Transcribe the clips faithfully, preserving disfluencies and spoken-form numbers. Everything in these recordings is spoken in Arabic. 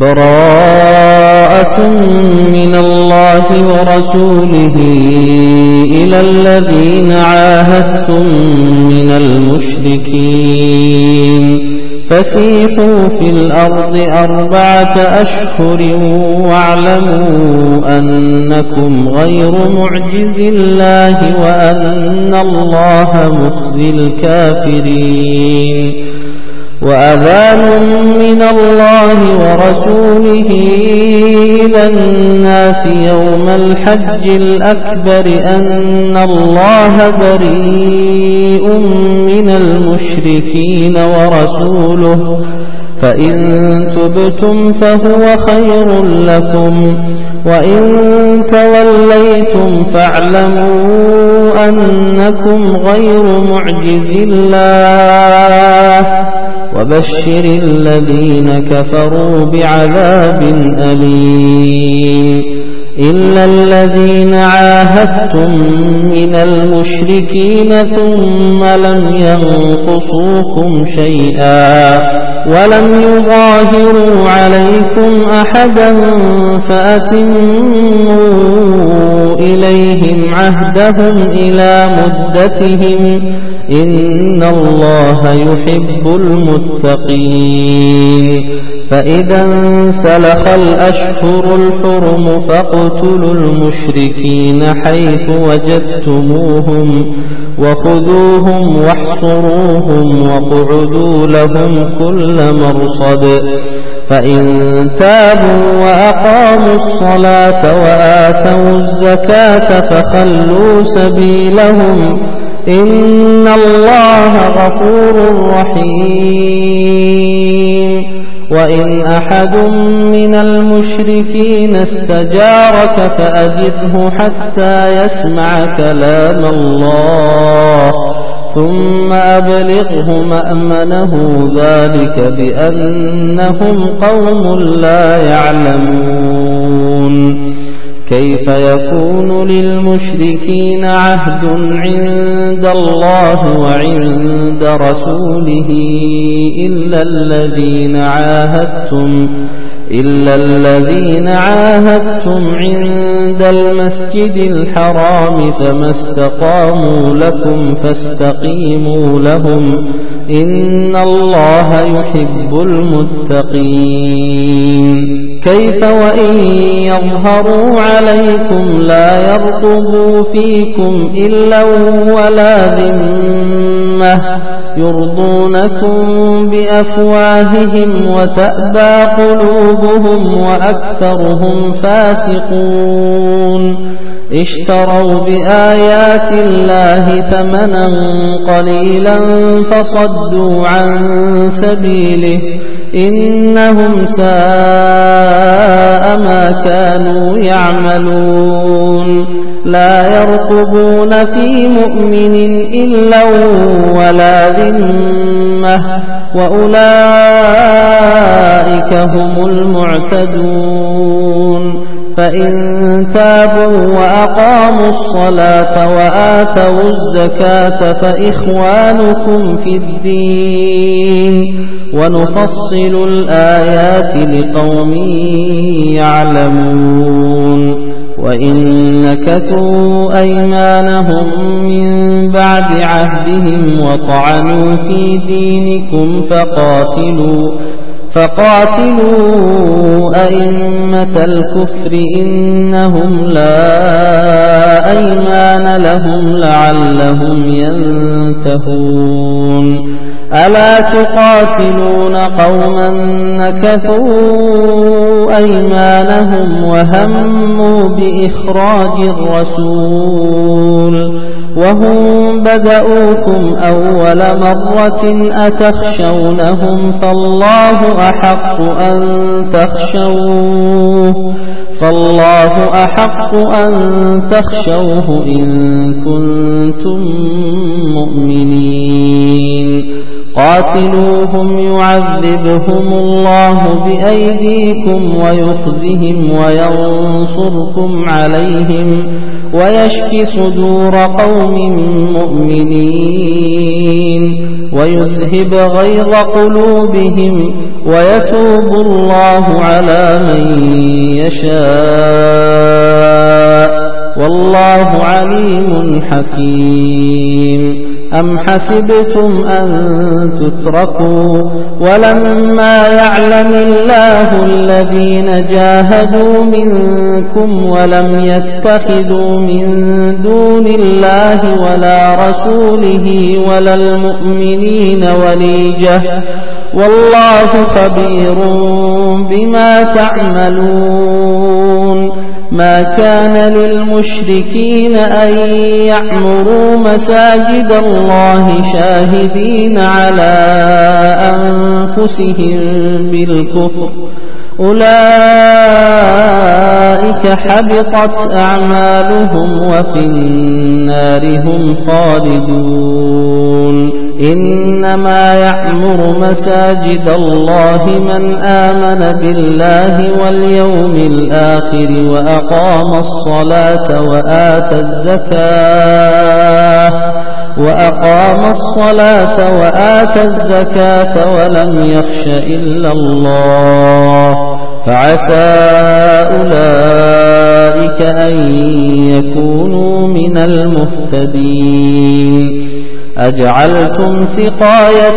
براءة من الله ورسوله إلى الذين عاهدتم من المشركين فسيحوا في الأرض أربعة أشهر واعلموا أنكم غير معجز الله وأن الله مخزي الكافرين وأذان من الله ورسوله إلى الناس يوم الحج الأكبر أن الله بريء من المشركين ورسوله فإن تبتم فهو خير لكم وإن توليتم فاعلموا أنكم غير معجز الله وبشر الذين كفروا بعذاب أليم إلا الذين عاهدتم من المشركين ثم لم ينقصوكم شيئا ولم يظاهروا عليكم أحدا فأتموا إليهم عهدهم إلى مدتهم إن الله يحب المتقين فإذا انسلخ الأشهر الحرم فاقتلوا المشركين حيث وجدتموهم وخذوهم واحصروهم واقعدوا لهم كل مرصد فإن تابوا وأقاموا الصلاة وآتوا الزكاة فخلوا سبيلهم إن الله غفور رحيم وإن أحد من المشركين استجارك فأجره حتى يسمع كلام الله ثم أبلغه مأمنه ذلك بأنهم قوم لا يعلمون كيف يكون للمشركين عهد عند الله وعند رسوله إلا الذين عاهدتم إلا الذين عاهدتم عند المسجد الحرام فما استقاموا لكم فاستقيموا لهم إن الله يحب المتقين كيف وإن يظهروا عليكم لا يرقبوا فيكم إلا ولا ذمة يرضونكم بأفواههم وتأبى قلوبهم وأكثرهم فاسقون اشتروا بآيات الله ثمنا قليلا فصدوا عن سبيله إنهم ساء ما كانوا يعملون لا يرقبون في مؤمن إلا ولا ذمة وأولئك هم المعتدون فإن تابوا وأقاموا الصلاة وآتوا الزكاة فإخوانكم في الدين ونفصل الآيات لقوم يعلمون وإن نكثوا أيمانهم من بعد عهدهم وطعنوا في دينكم فقاتلوا فقاتلوا أئمة الكفر إنهم لا أيمان لهم لعلهم ينتهون ألا تقاتلون قوما نكثوا أيمانهم وهموا بإخراج الرسول وهم بدأوكم أول مرة أتخشونهم فالله أحق أن تخشوه فالله أحق أن تخشوه إن كنتم مؤمنين قاتلوهم يعذبهم الله بأيديكم ويخزهم وينصركم عليهم ويشفي صدور قوم مؤمنين ويذهب غيظ قلوبهم ويتوب الله على من يشاء والله عليم حكيم. أم حسبتم أن تتركوا ولما يعلم الله الذين جاهدوا منكم ولم يتخذوا من دون الله ولا رسوله ولا المؤمنين وليجة والله خبير بما تعملون. ما كان للمشركين أن يعمروا مساجد الله شاهدين على أنفسهم بالكفر أولئك حبطت أعمالهم وفي النار هم خالدون. إنما يعمر مساجد الله من آمن بالله واليوم الآخر وأقام الصلاة وآتى الزكاة وأقام الصلاة وآتى الزكاة ولم يخش إلا الله فعسى أولئك أن يكونوا من المهتدين. أجعلتم سقاية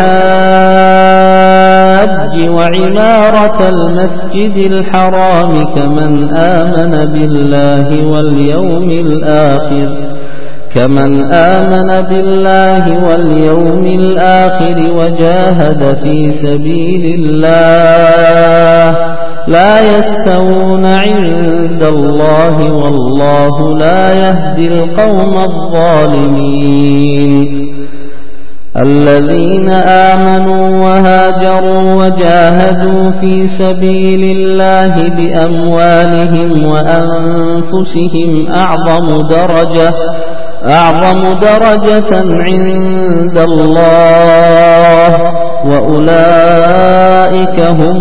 الحاج وعمارة المسجد الحرام كمن آمن بالله واليوم الآخر كمن آمن بالله واليوم الآخر وجاهد في سبيل الله لا يستوون عند الله والله لا يهدي القوم الظالمين. الذين آمنوا وهاجروا وجاهدوا في سبيل الله بأموالهم وأنفسهم أعظم درجة أعظم درجة عند الله وأولئك هم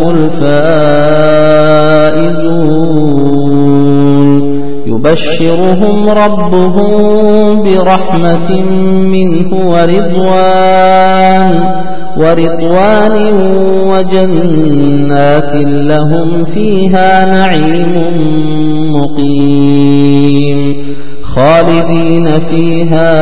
الفائزون. يبشرهم ربهم برحمة منه ورضوان ورضوان وجنات لهم فيها نعيم مقيم خالدين فيها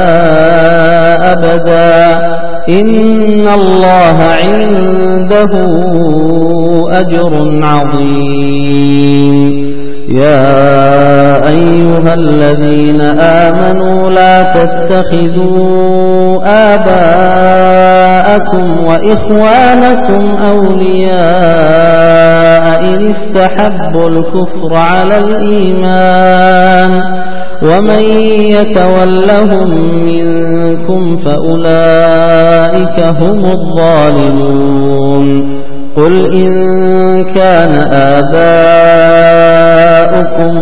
أبدا إن الله عنده أجر عظيم. يا أيها الذين آمنوا لا تتخذوا آباءكم وإخوانكم أولياء إن استحبوا الكفر على الإيمان ومن يتولهم منكم فأولئك هم الظالمون. قل إن كان آباؤكم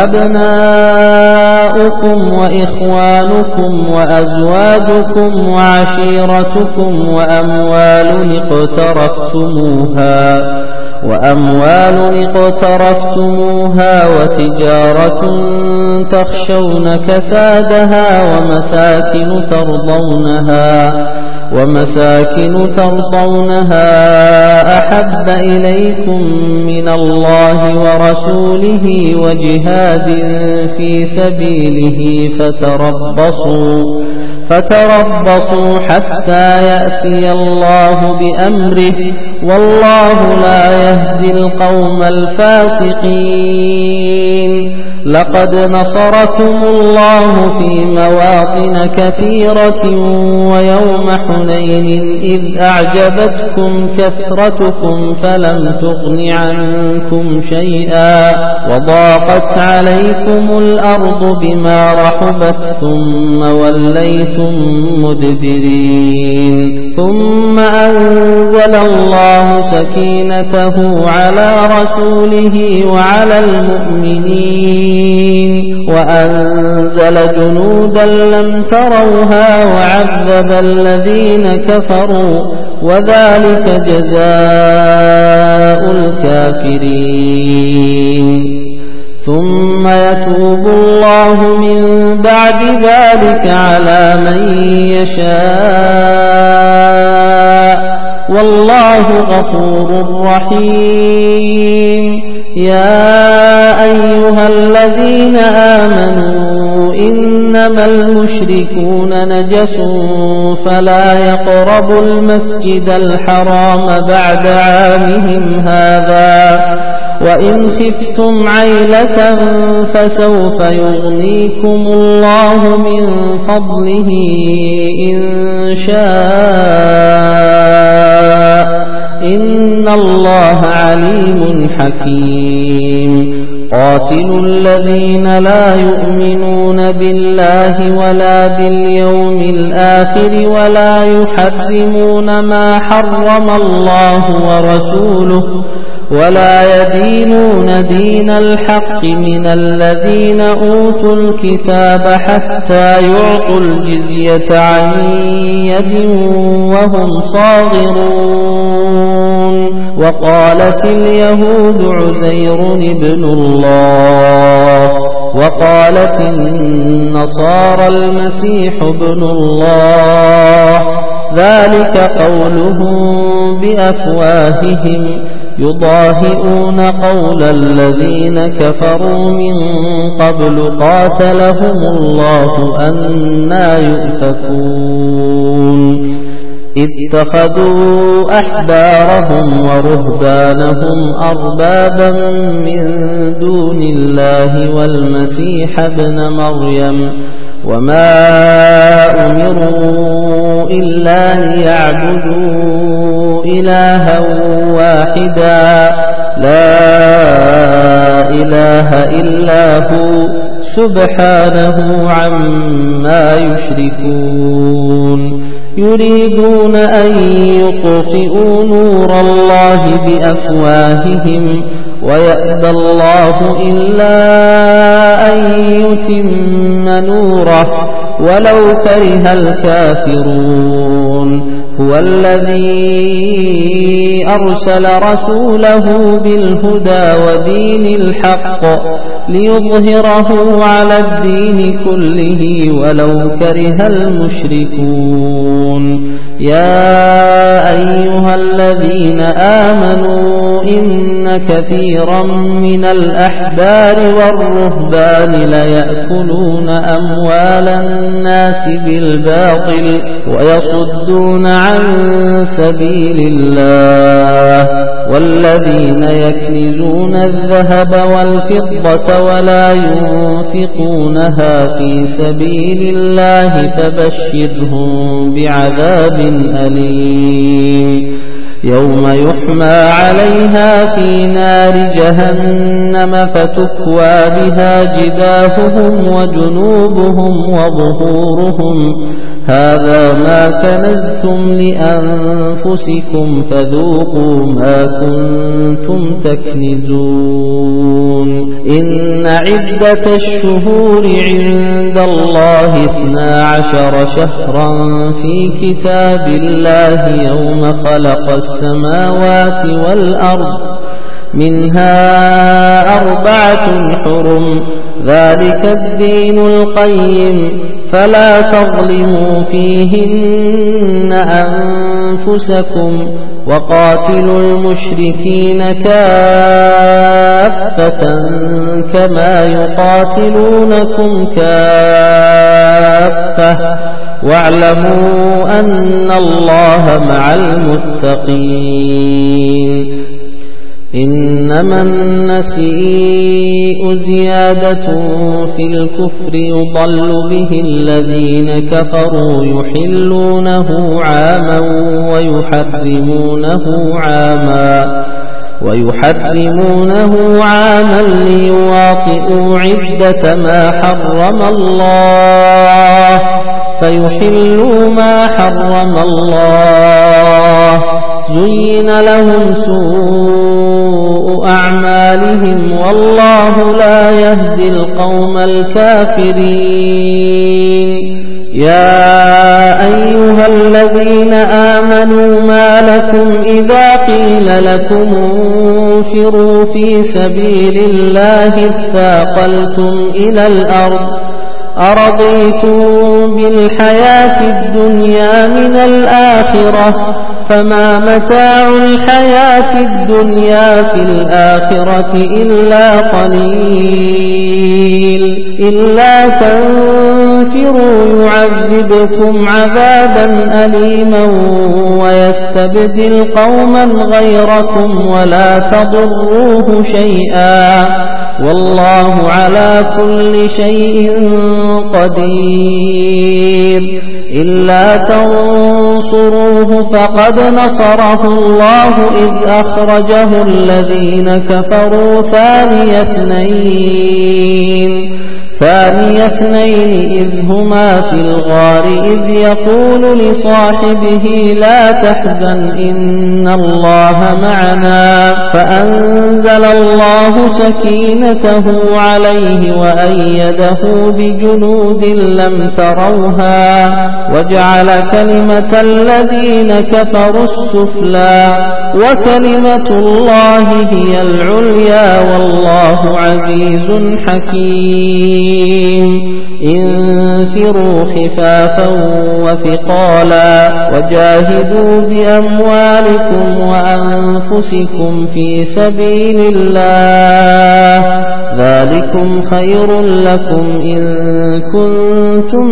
وأبناؤكم وإخوانكم وأزواجكم وعشيرتكم وأموال اقترفتموها وأموال اقترفتموها وتجارة تخشون كسادها ومساكن ترضونها ومساكن ترضونها أحب إليكم من الله ورسوله وجهاد في سبيله فتربصوا فتربصوا حتى يأتي الله بأمره والله لا يهدي القوم الفاسقين. لقد نصركم الله في مواطن كثيرة ويوم حنين إذ أعجبتكم كثرتكم فلم تغن عنكم شيئا وضاقت عليكم الأرض بما رحبت ثم وليتم مدبرين ثم أنزل الله سكينته على رسوله وعلى المؤمنين وأنزل جنودا لم تروها وعذب الذين كفروا وذلك جزاء الكافرين. ثم يتوب الله من بعد ذلك على من يشاء والله غفور رحيم. يا أيها الذين آمنوا إنما المشركون نجس فلا يقربوا المسجد الحرام بعد عامهم هذا وإن خفتم عيلة فسوف يغنيكم الله من فضله إن شاء إن الله عليم حكيم. قاتلوا الذين لا يؤمنون بالله ولا باليوم الآخر ولا يحرمون ما حرم الله ورسوله ولا يدينون دين الحق من الذين أوتوا الكتاب حتى يعطوا الجزية عن يد وهم صاغرون. وقالت اليهود عزير ابن الله وقالت النصارى المسيح ابن الله ذلك قولهم بأفواههم يضاهئون قول الذين كفروا من قبل قاتلهم الله أنى يؤفكون. اتخذوا أحبارهم ورهبانهم أربابا من دون الله والمسيح ابن مريم وما أمروا إلا ليعبدوا إلها واحدا لا إله إلا هو سبحانه عما يشركون. يريدون أن يطفئوا نور الله بأفواههم ويأبى الله إلا أن يتم نوره ولو كره الكافرون. هو الذي أرسل رسوله بالهدى ودين الحق ليظهره على الدين كله ولو كره المشركون. يا أيها الذين آمنوا إن كثيرا من الأحبار والرهبان ليأكلون أموال الناس بالباطل ويصدون عن سبيل الله والذين يكنزون الذهب والفضة ولا ينفقونها في سبيل الله فبشرهم بعذاب أليم. يوم يحمى عليها في نار جهنم فتكوى بها جباههم وجنوبهم وظهورهم هذا ما كنزتم لأنفسكم فذوقوا ما كنتم تكنزون. إن عدة الشهور عند الله اثنا عشر شهرا في كتاب الله يوم خلق السماوات والأرض منها أربعة حرم ذلك الدين القيم فلا تظلموا فيهن أنفسكم وقاتلوا المشركين كافة كما يقاتلونكم كافة واعلموا أن الله مع المتقين. إنما النسيء زيادة في الكفر يضل به الذين كفروا يحلونه عاما ويحرمونه عاما ويحرمونه عاما ليواطئوا عدة ما حرم الله فيحلوا ما حرم الله. زين لهم سوء أعمالهم والله لا يهدي القوم الكافرين. يا أيها الذين آمنوا ما لكم إذا قيل لكم انفروا في سبيل الله اثاقلتم إلى الأرض أرضيتم بالحياة الدنيا من الآخرة فما متاع الحياة الدنيا في الآخرة إلا قليل إلا تنفروا يعذبكم عذابا أليما ويستبدل قوما غيركم ولا تضروه شيئا والله على كل شيء قدير إلا تنصروه فقد نصره الله إذ أخرجه الذين كفروا ثاني اثنين ثاني اثنين إذ هما في الغار إذ يقول لصاحبه لا تحزن إن الله معنا فأنزل الله سكينته عليه وأيده بجنود لم تروها وجعل كلمة الذين كفروا السفلى وكلمة الله هي العليا والله عزيز حكيم انفروا خفافا وثقالا وجاهدوا بأموالكم وأنفسكم في سبيل الله ذلكم خير لكم إن كنتم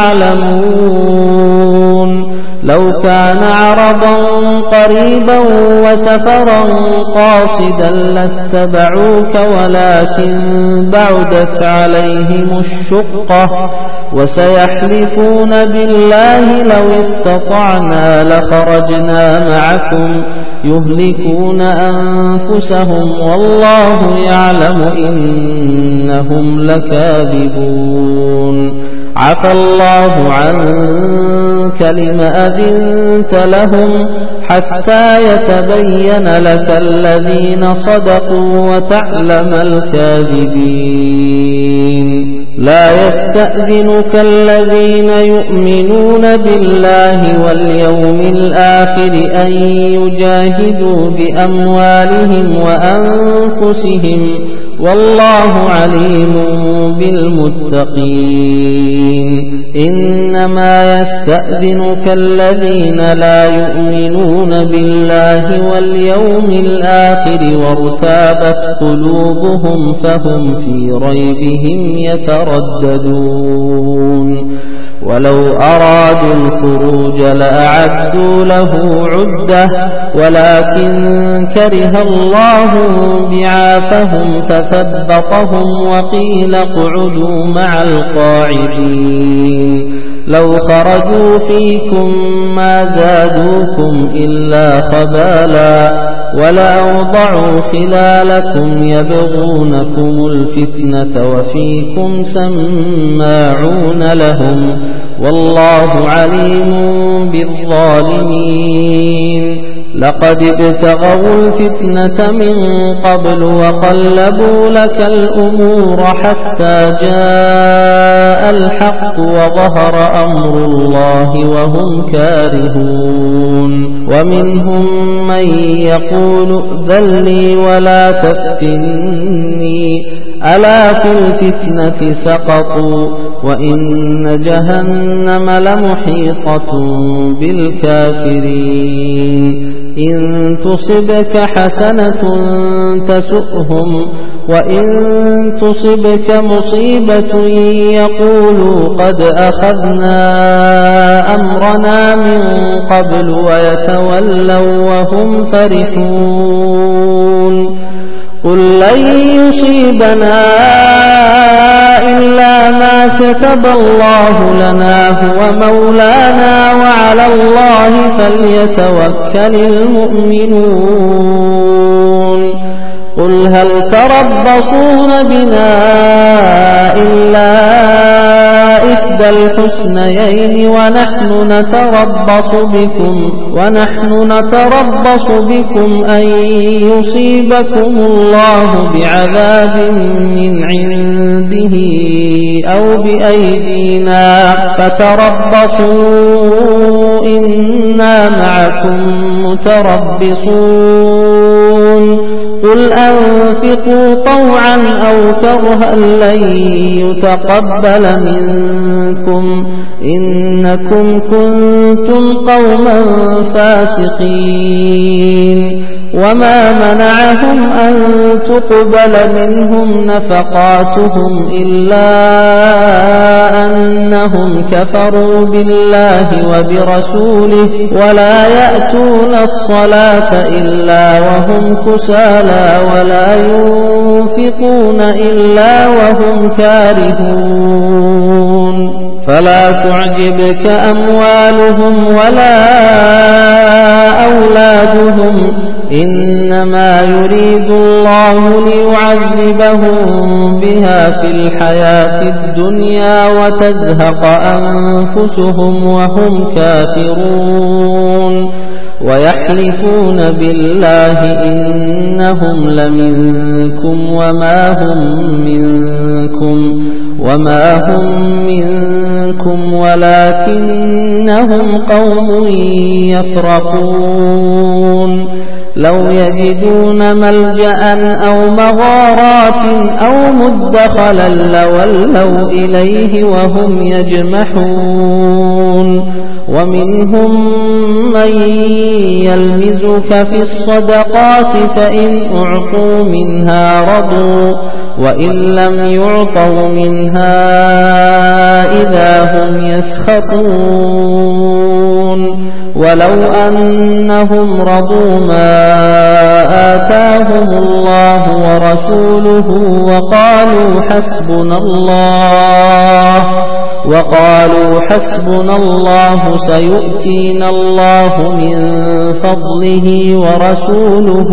تعلمون لو كان عرضا قريبا وسفرا قاصدا لاتبعوك ولكن بعدت عليهم الشقة وسيحلفون بالله لو استطعنا لخرجنا معكم يهلكون أنفسهم والله يعلم إنهم لكاذبون عفى الله عنك لم أذنت لهم حتى يتبين لك الذين صدقوا وتعلم الكاذبين لا يستأذنك الذين يؤمنون بالله واليوم الآخر أن يجاهدوا بأموالهم وأنفسهم والله عليم بالمتقين إنما يستأذنك الذين لا يؤمنون بالله واليوم الآخر وارتابت قلوبهم فهم في ريبهم يترددون ولو أرادوا الخروج لأعدوا له عدة ولكن كره الله بعاثهم فثبطهم وقيل اقعدوا مع القاعدين لو خرجوا فيكم ما زادوكم إلا خبالا ولأوضعوا خلالكم يبغونكم الفتنة وفيكم سماعون لهم والله عليم بالظالمين لقد ابتغوا الفتنة من قبل وقلبوا لك الأمور حتى جاء الحق وظهر أمر الله وهم كارهون ومنهم من يقول ائذن لي ولا تفتني ألا في الفتنة سقطوا وإن جهنم لمحيطة بالكافرين إن تصبك حسنة تسؤهم وإن تصبك مصيبة يقولوا قد أخذنا أمرنا من قبل ويتولوا وهم فرحون قل لن يصيبنا إلا ما كتب الله لنا هو مولانا وعلى الله فليتوكل المؤمنون قل هل تربصون بنا إلا إحدى الحسنيين ونحن نتربص بكم ونحن نتربص بكم أن يصيبكم الله بعذاب من عنده أو بأيدينا فتربصوا إنا معكم متربصون قل أنفقوا طوعا أو كرها لن يتقبل منكم إنكم كنتم قوما فاسقين وما منعهم أن تقبل منهم نفقاتهم إلا أنهم كفروا بالله وبرسوله ولا يأتون الصلاة إلا وهم كسالى ولا ينفقون إلا وهم كارهون فلا تعجبك أموالهم ولا أولادهم إنما يريد الله ليعذبهم بها في الحياة الدنيا وتزهق أنفسهم وهم كافرون ويحلفون بالله إنهم لمنكم وما هم منكم وما هم منكم ولكنهم قوم يفرقون لو يجدون ملجأ أو مغارات أو مدخلا لولوا إليه وهم يجمحون ومنهم من يلمزك في الصدقات فإن أعطوا منها رضوا وإن لم يعطوا منها إذا هم يسخطون ولو أنهم رضوا ما آتاهم الله ورسوله وقالوا حسبنا الله وقالوا حسبنا الله سيؤتينا الله من فضله ورسوله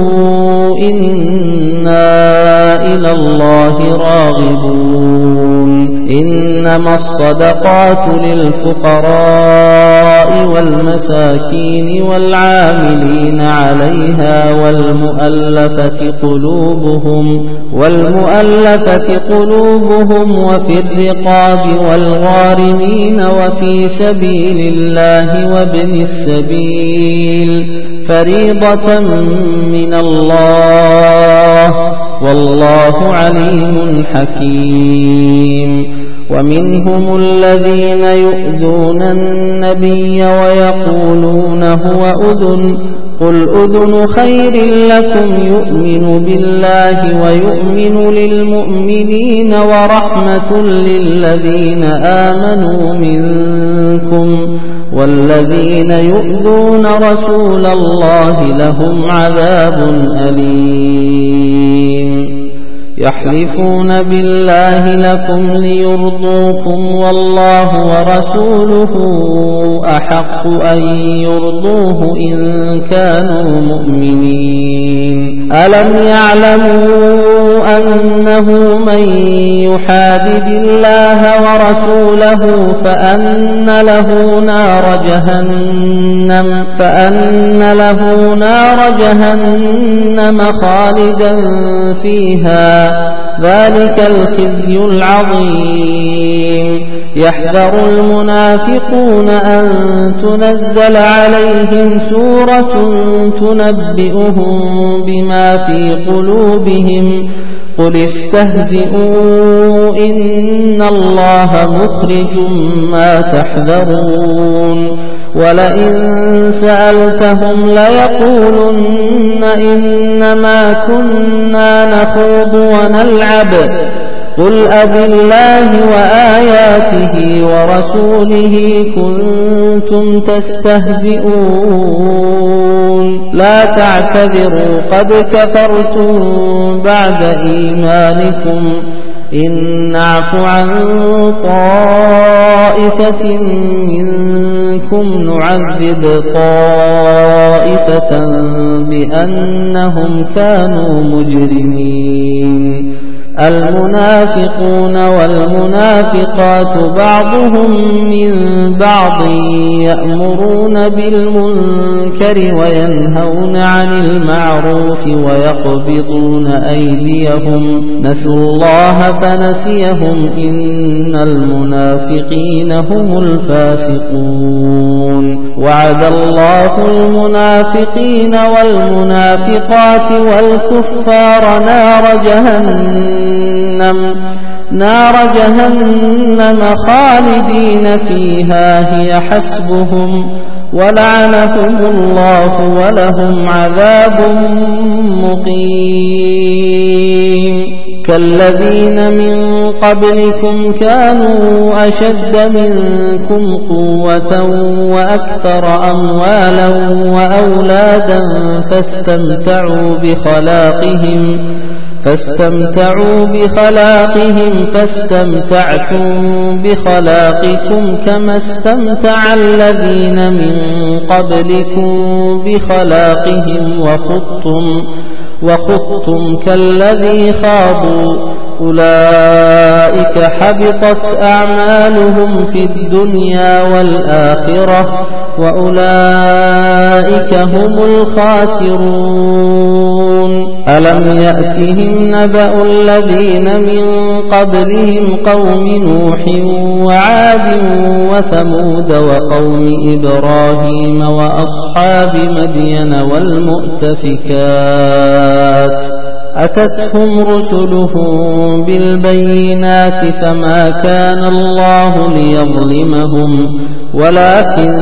إنا إلى الله راغبون إنما الصدقات للفقراء والمساكين والعاملين عليها والمؤلفة قلوبهم والمؤلفة قلوبهم وفي الرقاب والغارمين وفي سبيل الله وابن السبيل فريضة من الله والله عليم حكيم ومنهم الذين يؤذون النبي ويقولون هو أذن قل أذن خير لكم يؤمن بالله ويؤمن للمؤمنين ورحمة للذين آمنوا منكم والذين يؤذون رسول الله لهم عذاب أليم يحلفون بالله لكم ليرضوكم والله ورسوله أحق أن يرضوه إن كانوا مؤمنين ألم يعلموا أنه من يحادد الله ورسوله فأن له نار جهنم فأن له نار جهنم خالدا فيها ذلك الخزي العظيم يحذر المنافقون أن تنزل عليهم سورة تنبئهم بما في قلوبهم قل استهزئوا إن الله مخرج ما تحذرون ولئن سألتهم ليقولن إنما كنا نخوض ونلعب قل أبالله وآياته ورسوله كنتم تستهزئون لا تعتذروا قد كفرتم بعد إيمانكم إن نعف عن طائفة منكم نعذب طائفة بأنهم كانوا مجرمين المنافقون والمنافقات بعضهم من بعض يأمرون بالمنكر وينهون عن المعروف ويقبضون أيديهم نسوا الله فنسيهم إن المنافقين هم الفاسقون وعد الله المنافقين والمنافقات والكفار نار جهنم نار جهنم خالدين فيها هي حسبهم ولعنهم الله ولهم عذاب مقيم كالذين من قبلكم كانوا أشد منكم قوة وأكثر أموالا وأولادا فاستمتعوا بخلاقهم فاستمتعوا بخلاقهم فاستمتعتم بخلاقكم كما استمتع الذين من قبلكم بخلاقهم وخضتم وخضتم كالذي خاضوا أولئك حبطت أعمالهم في الدنيا والآخرة وأولئك هم الخاسرون ألم يأتهم نبأ الذين من قبلهم قوم نوح وعاد وثمود وقوم إبراهيم وأصحاب مدين والمؤتفكات أتتهم رسلهم بالبينات فما كان الله ليظلمهم ولكن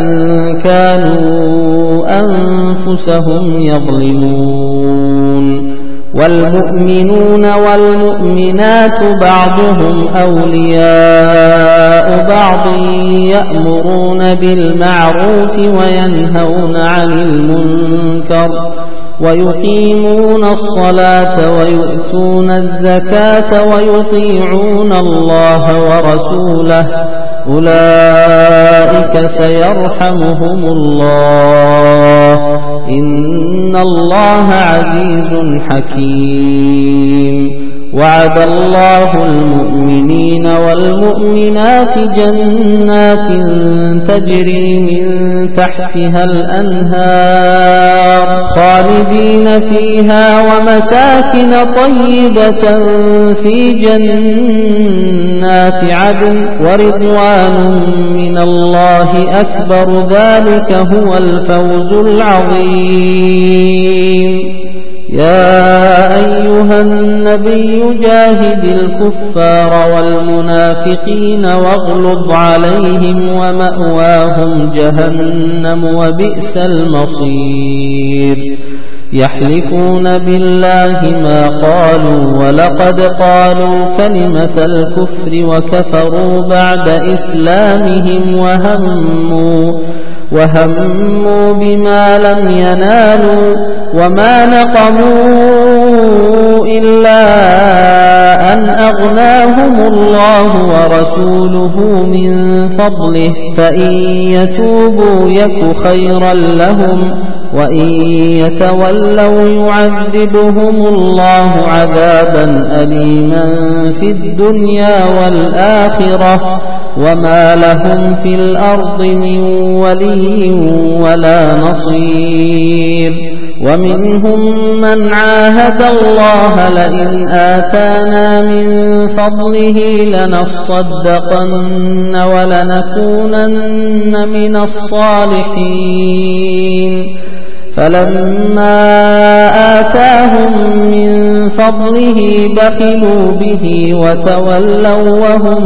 كانوا أنفسهم يظلمون والمؤمنون والمؤمنات بعضهم أولياء بعض يأمرون بالمعروف وينهون عن المنكر ويقيمون الصلاة ويؤتون الزكاة ويطيعون الله ورسوله أولئك سيرحمهم الله إن الله عزيز حكيم وعد الله المؤمنين والمؤمنات جنات تجري من تحتها الأنهار خالدين فيها ومساكن طيبة في جنات عدن ورضوان من الله أكبر ذلك هو الفوز العظيم يا أيها النبي جاهد الكفار والمنافقين واغلظ عليهم ومأواهم جهنم وبئس المصير يحلفون بالله ما قالوا ولقد قالوا كلمة الكفر وكفروا بعد إسلامهم وهموا وهموا بما لم ينالوا وما نقموا إلا أن أغناهم الله ورسوله من فضله فإن يتوبوا يك خيرا لهم وإن يتولوا يعذبهم الله عذابا أليما في الدنيا والآخرة وما لهم في الأرض من ولي ولا نصير ومنهم من عاهد الله لئن آتانا من فضله لنصدقن ولنكونن من الصالحين فلما آتاهم من فضله بخلوا به وتولوا وهم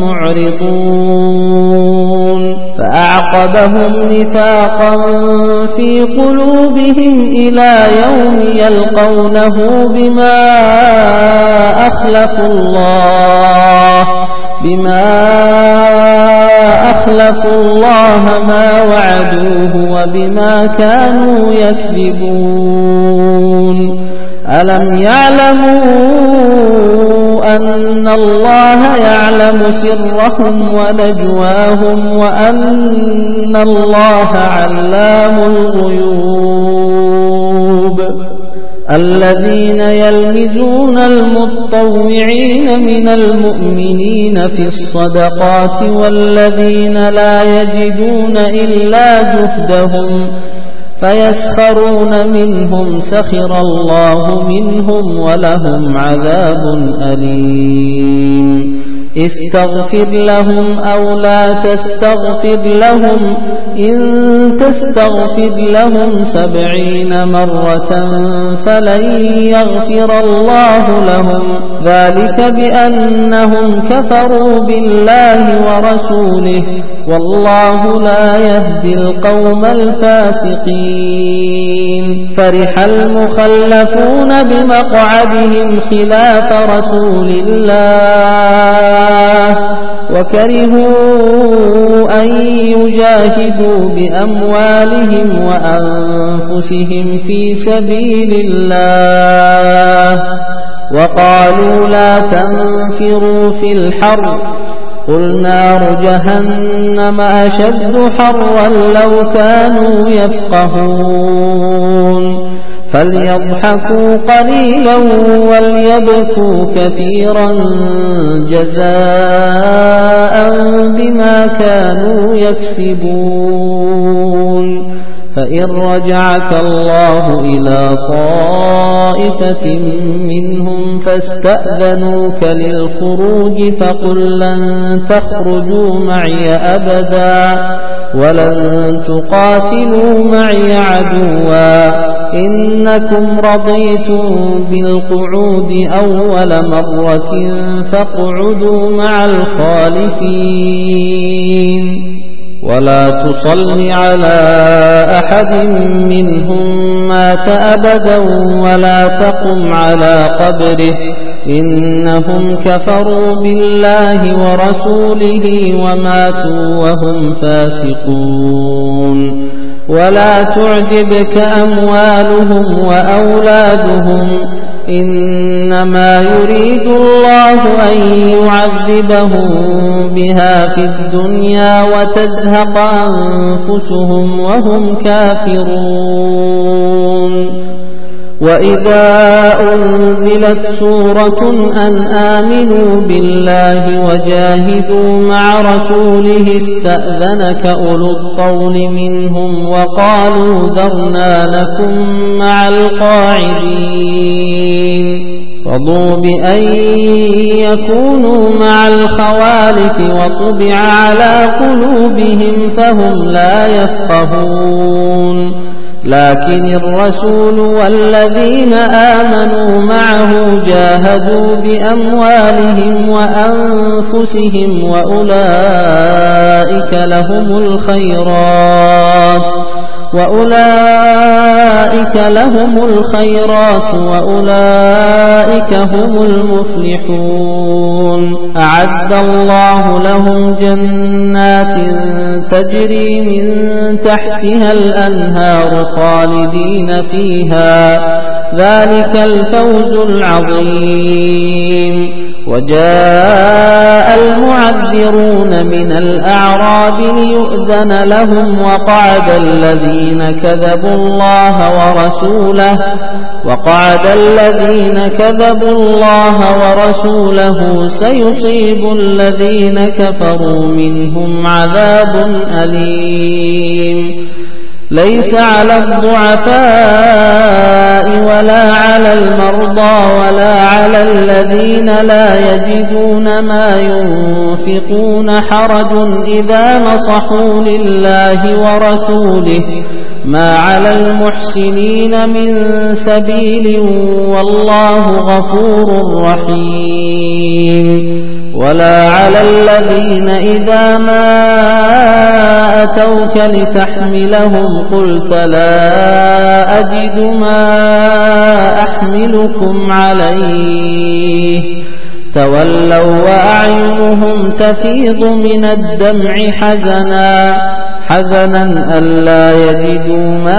معرضون فأعقبهم نفاقا في قلوبهم إلى يوم يلقونه بما أخلفوا الله بما أخلفوا الله ما وعدوه وبما كانوا يكذبون ألم يعلموا أن الله يعلم سرهم ونجواهم وأن الله علام الغيوب الذين يلمزون المتطوعين من المؤمنين في الصدقات والذين لا يجدون إلا جهدهم فيسخرون منهم سخر الله منهم ولهم عذاب أليم استغفر لهم أو لا تستغفر لهم إن تستغفر لهم سبعين مرة فلن يغفر الله لهم ذلك بأنهم كفروا بالله ورسوله والله لا يهدي القوم الفاسقين فرح المخلفون بمقعدهم خلاف رسول الله وكرهوا أن يجاهدوا بأموالهم وأنفسهم في سبيل الله وقالوا لا تنفروا في الحر قل نار جهنم أشد حرا لو كانوا يفقهون فليضحكوا قليلا وليبكوا كثيرا جزاء بما كانوا يكسبون فإن رجعك الله إلى طائفة منهم فاستأذنوك للخروج فقل لن تخرجوا معي أبدا ولن تقاتلوا معي عدوا إنكم رضيتم بالقعود أول مرة فاقعدوا مع الخالفين ولا تصل على أحد منهم مات أبدا ولا تقم على قبره إنهم كفروا بالله ورسوله وماتوا وهم فاسقون ولا تعجبك أموالهم وأولادهم إنما يريد الله أن يعذبهم بها في الدنيا وتزهق أنفسهم وهم كافرون وإذا أنزلت سورة أن آمنوا بالله وجاهدوا مع رسوله استأذنك أولو الطول منهم وقالوا ذرنا لكم مع القاعدين رضوا بأن يكونوا مع الخوالف وطبع على قلوبهم فهم لا يفقهون لكن الرسول والذين آمنوا معه جاهدوا بأموالهم وأنفسهم وأولئك لهم الخيرات وأولئك لهم الخيرات وأولئك هم المفلحون أعد الله لهم جنات تجري من تحتها الأنهار خالدين فيها ذلك الفوز العظيم وجاء المعذرون من الأعراب ليؤذن لهم وقعد الذين كذبوا الله ورسوله وقعد الذين كذبوا الله ورسوله سيصيب الذين كفروا منهم عذاب أليم ليس على الضعفاء ولا على المرضى ولا على الذين لا يجدون ما ينفقون حرج إذا نصحوا لله ورسوله ما على المحسنين من سبيل والله غفور رحيم ولا على الذين إذا ما أتوك لتحملهم قلت لا أجد ما أحملكم عليه تولوا وأعينهم تفيض من الدمع حزنا حزنا ألا يجدوا ما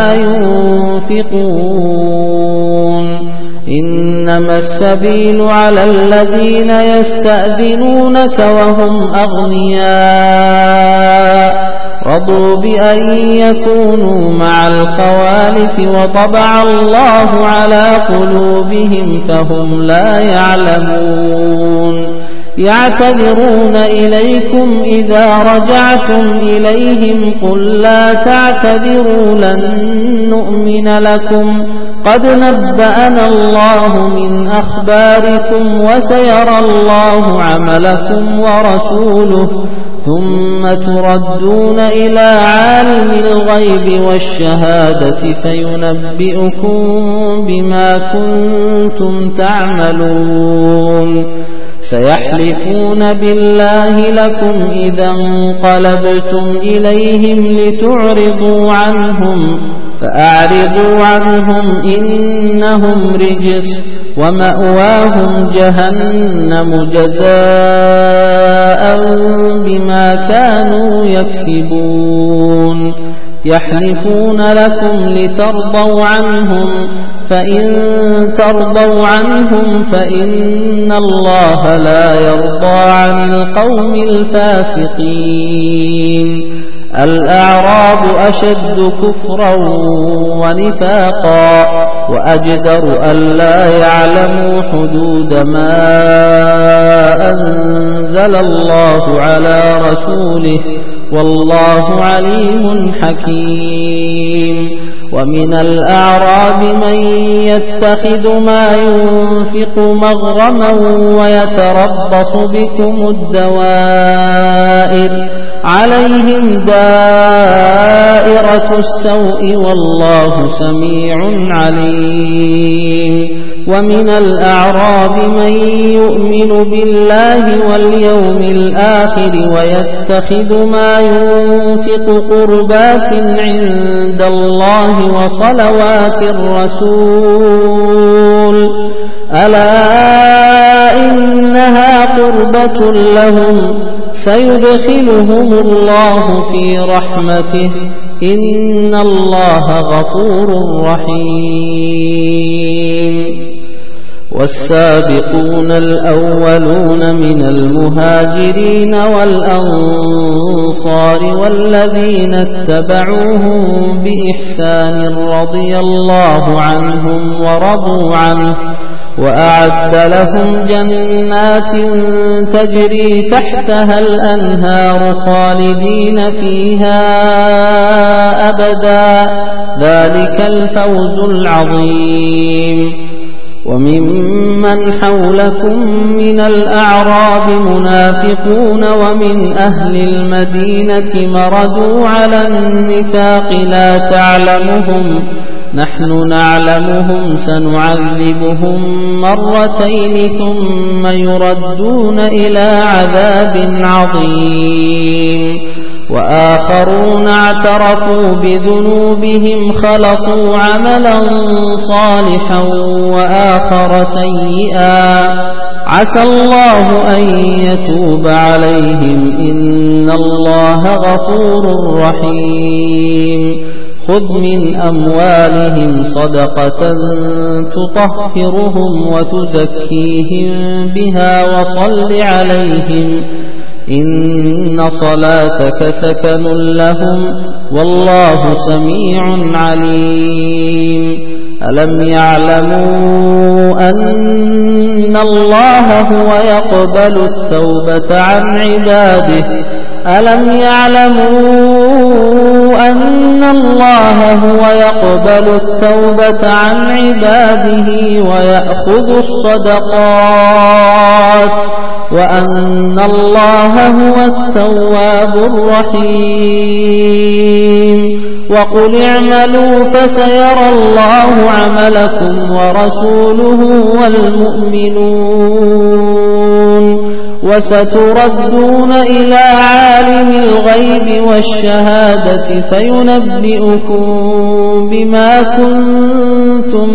ينفقون إنما السبيل على الذين يستأذنونك وهم أغنياء رضوا بأن يكونوا مع الخوالف وطبع الله على قلوبهم فهم لا يعلمون يعتذرون إليكم إذا رجعتم إليهم قل لا تعتذروا لن نؤمن لكم قد نبأنا الله من أخباركم وسيرى الله عملكم ورسوله ثم تردون إلى عالم الغيب والشهادة فينبئكم بما كنتم تعملون سيحلفون بالله لكم إذا انقلبتم إليهم لتعرضوا عنهم فأعرضوا عنهم إنهم رجس ومأواهم جهنم جزاء بما كانوا يكسبون يحلفون لكم لترضوا عنهم فإن ترضوا عنهم فإن الله لا يرضى عن القوم الفاسقين الأعراب أشد كفرا ونفاقا وأجدر ألا يعلموا حدود ما أنزل الله على رسوله والله عليم حكيم ومن الأعراب من يتخذ ما ينفق مغرما ويتربص بكم الدوائر عليهم دائرة السوء والله سميع عليم ومن الأعراب من يؤمن بالله واليوم الآخر ويتخذ ما ينفق قربات عند الله وصلوات الرسول ألا إنها قربة لهم سيدخلهم الله في رحمته إن الله غفور رحيم والسابقون الأولون من المهاجرين والأنصار والذين اتبعوهم بإحسان رضي الله عنهم ورضوا عنه وأعد لهم جنات تجري تحتها الأنهار خالدين فيها أبدا ذلك الفوز العظيم وممن حولكم من الأعراب منافقون ومن أهل المدينة مردوا على النفاق لا تعلمهم نحن نعلمهم سنعذبهم مرتين ثم يردون إلى عذاب عظيم وآخرون اعترفوا بذنوبهم خلطوا عملا صالحا وآخر سيئا عسى الله أن يتوب عليهم إن الله غفور رحيم خذ من أموالهم صدقة تطهرهم وتزكيهم بها وصل عليهم إن صلاتك سكن لهم والله سميع عليم ألم يعلموا أن الله هو يقبل التوبة عن عباده ألم يعلموا أن الله هو يقبل التوبة عن عباده ويأخذ الصدقات وأن الله هو التواب الرحيم وقل اعملوا فسيرى الله عملكم ورسوله والمؤمنون وستردون إلى عالم الغيب والشهادة فينبئكم بما كنتم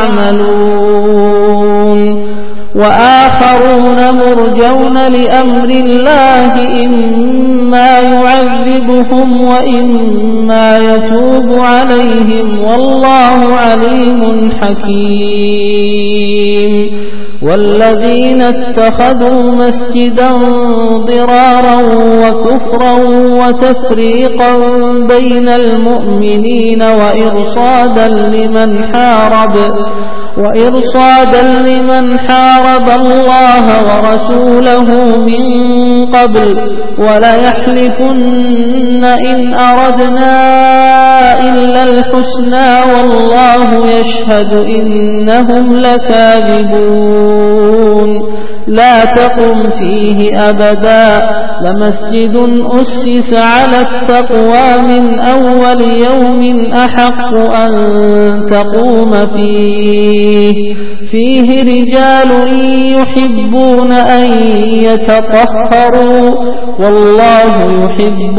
تعملون وآخرون مرجون لأمر الله إما يعذبهم وإما يتوب عليهم والله عليم حكيم والذين اتخذوا مسجدا ضرارا وكفرا وتفريقا بين المؤمنين وإرصادا لمن حارب وإرصادا لمن حارب الله ورسوله من قبل وليحلفن إن أردنا إلا الحسنى والله يشهد إنهم لكاذبون لا تقم فيه أبدا لمسجد أسس على التقوى من أول يوم أحق أن تقوم فيه فيه رجال يحبون أن يتطهروا والله يحب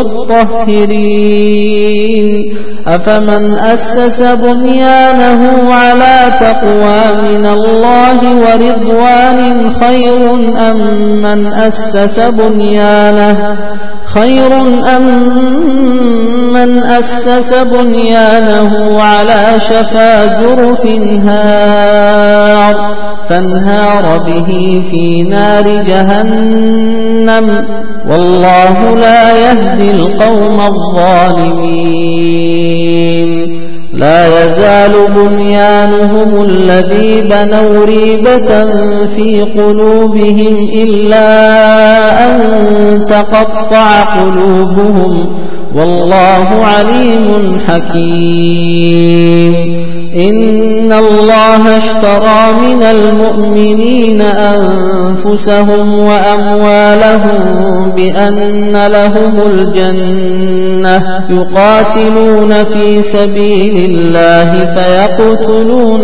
المطهرين أفمن أسس بنيانه على تقوى من الله ورضوان خير أم من أسس بنيانه خير أم من أسس بنيانه على شفا جرف هار فانهار به في نار جهنم والله لا يهدي القوم الظالمين لا يزال بنيانهم الذي بنوا ريبة في قلوبهم إلا أن تقطع قلوبهم والله عليم حكيم إن الله اشترى من المؤمنين أنفسهم وأموالهم بأن لهم الجنة يقاتلون في سبيل الله فيقتلون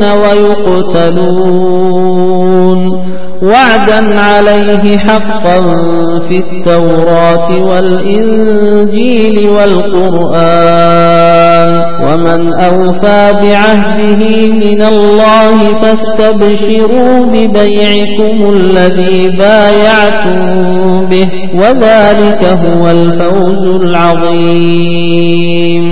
ويقتلون وعدا عليه حقا في التوراة والإنجيل والقرآن ومن أوفى بعهده من الله فاستبشروا ببيعكم الذي بايعتم به وذلك هو الفوز العظيم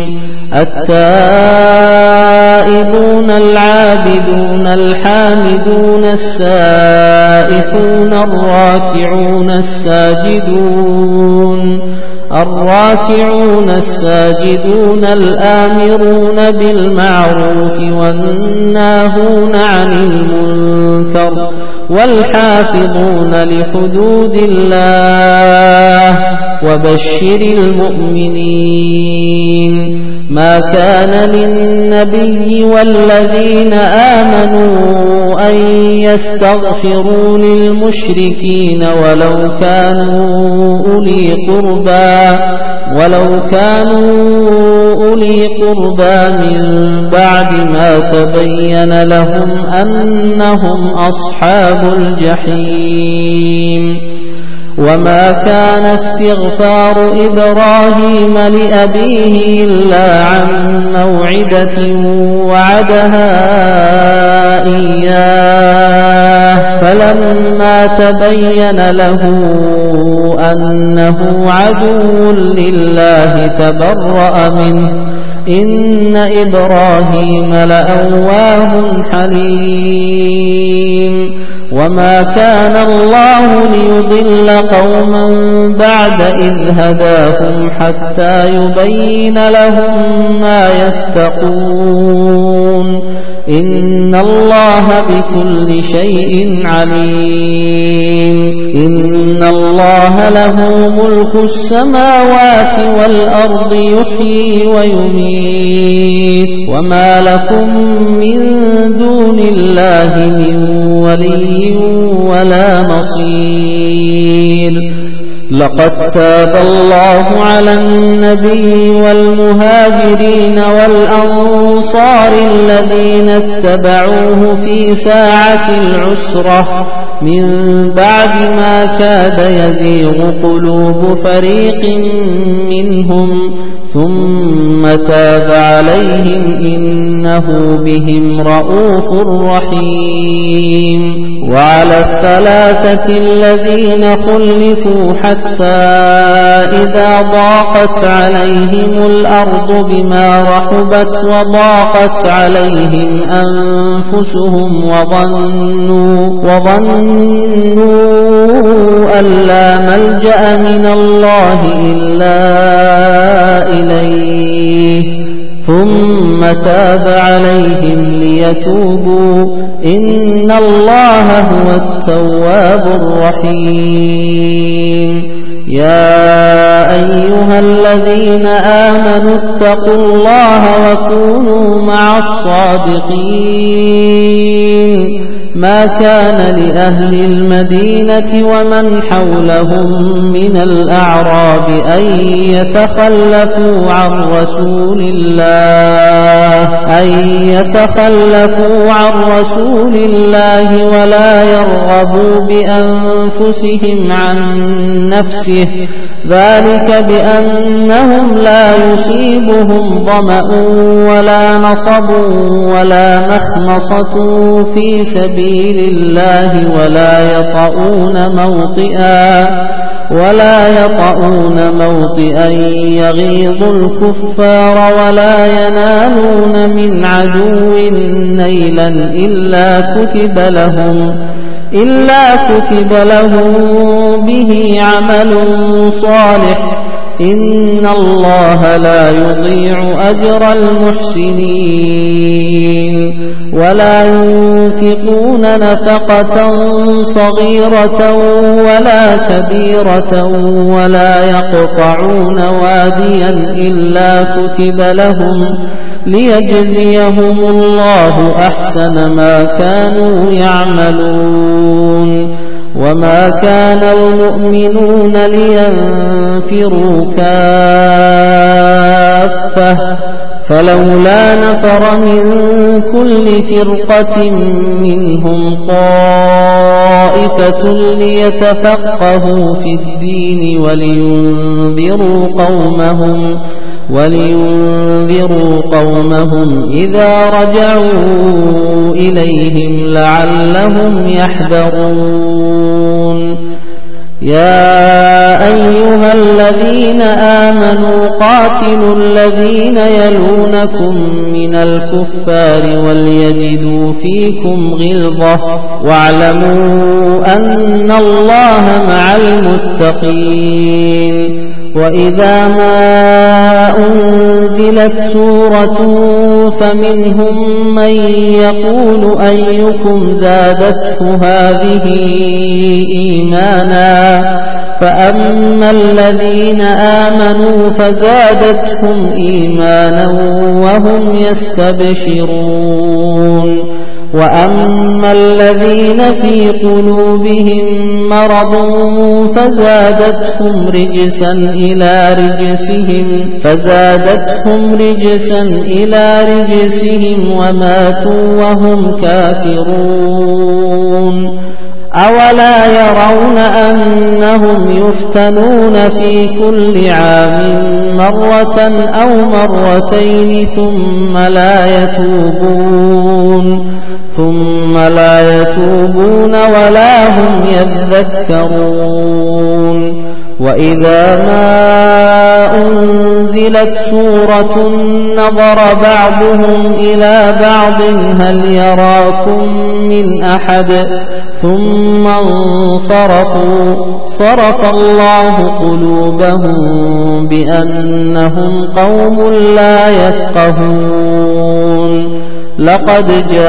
التائبون العابدون الحامدون السائحون الراكعون الساجدون الراكعون الساجدون الآمرون بالمعروف والناهون عن المنكر والحافظون لحدود الله وبشر المؤمنين ما كان للنبي والذين آمنوا أن يستغفروا للمشركين ولو كانوا أولي قربى ولو كانوا أولي قربى من بعد ما تبين لهم أنهم أصحاب الجحيم وما كان استغفار إبراهيم لأبيه إلا عن موعدة وعدها إياه فلما تبين له أنه عدو لله تبرأ منه إن إبراهيم لأواه حليم وما كان الله ليضل قوما بعد إذ هداهم حتى يبين لهم ما يتقون إن الله بكل شيء عليم إن الله له ملك السماوات والأرض يحيي ويميت وما لكم من دون الله من ولي ولا نصير لقد تاب الله على النبي والمهاجرين والأنصار الذين اتبعوه في ساعة العسرة من بعد ما كاد يزيغ قلوب فريق منهم ثم تاب عليهم إنه بهم رءوف رحيم وعلى الثلاثة الذين خلفوا حتى إذا ضاقت عليهم الأرض بما رحبت وضاقت عليهم أنفسهم وظنوا, وظنوا أن لا ملجأ من الله إلا إليه ثم تاب عليهم ليتوبوا إن الله هو التواب الرحيم يا أيها الذين آمنوا اتقوا الله وكونوا مع الصادقين ما كان لأهل المدينة ومن حولهم من الأعراب أن يتخلفوا عن رسول الله أن يتخلفوا عن رسول الله ولا يرغبوا بأنفسهم عن نفسه ذلك بأنهم لا يصيبهم ظمأ ولا نصب ولا مخمصة في سبيل الله ولا يطؤون موطئا ولا يطؤون موطئا يغيظ الكفار ولا ينالون من عدو نيلا إلا كتب لهم إلا كتب لهم به عمل صالح إن الله لا يضيع أجر المحسنين ولا ينفقون نفقة صغيرة ولا كبيرة ولا يقطعون واديا إلا كتب لهم ليجزيهم الله أحسن ما كانوا يعملون وما كان المؤمنون لينفروا كافة فلولا نفر من كل فرقة منهم طائفة ليتفقهوا في الدين ولينذروا قومهم ولينذروا قومهم إذا رجعوا إليهم لعلهم يحذرون يا أيها الذين آمنوا قاتلوا الذين يلونكم من الكفار وليجدوا فيكم غلظة واعلموا أن الله مع المتقين وإذا ما أنزلت سورة فمنهم من يقول أيكم زادته هذه إيمانا فأما الذين آمنوا فزادتهم إيمانا وهم يستبشرون وأما الذين في قلوبهم مرض فزادتهم رجسا إلى رجسهم فزادتهم رجسا إلى رجسهم وماتوا وهم كافرون أولا يرون أنهم يفتنون في كل عام مرة أو مرتين ثم لا يتوبون ثم لا يتوبون ولا هم يذكرون وإذا ما أنزلت سورة نظر بعضهم إلى بعض هل يراكم من أحد ثم انصرفوا صرف الله قلوبهم بأنهم قوم لا يفقهون لقد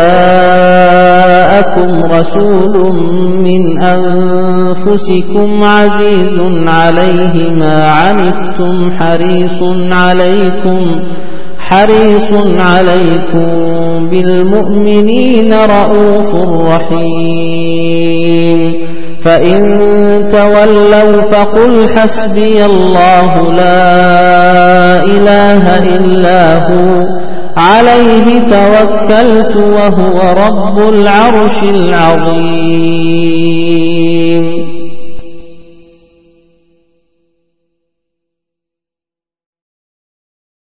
جاءكم رسول من أنفسكم عزيز عليه ما عنتم حريص عليكم حريص عليكم بالمؤمنين رؤوف رحيم فإن تولوا فقل حسبي الله لا إله إلا هو عليه توكلت وهو رب العرش العظيم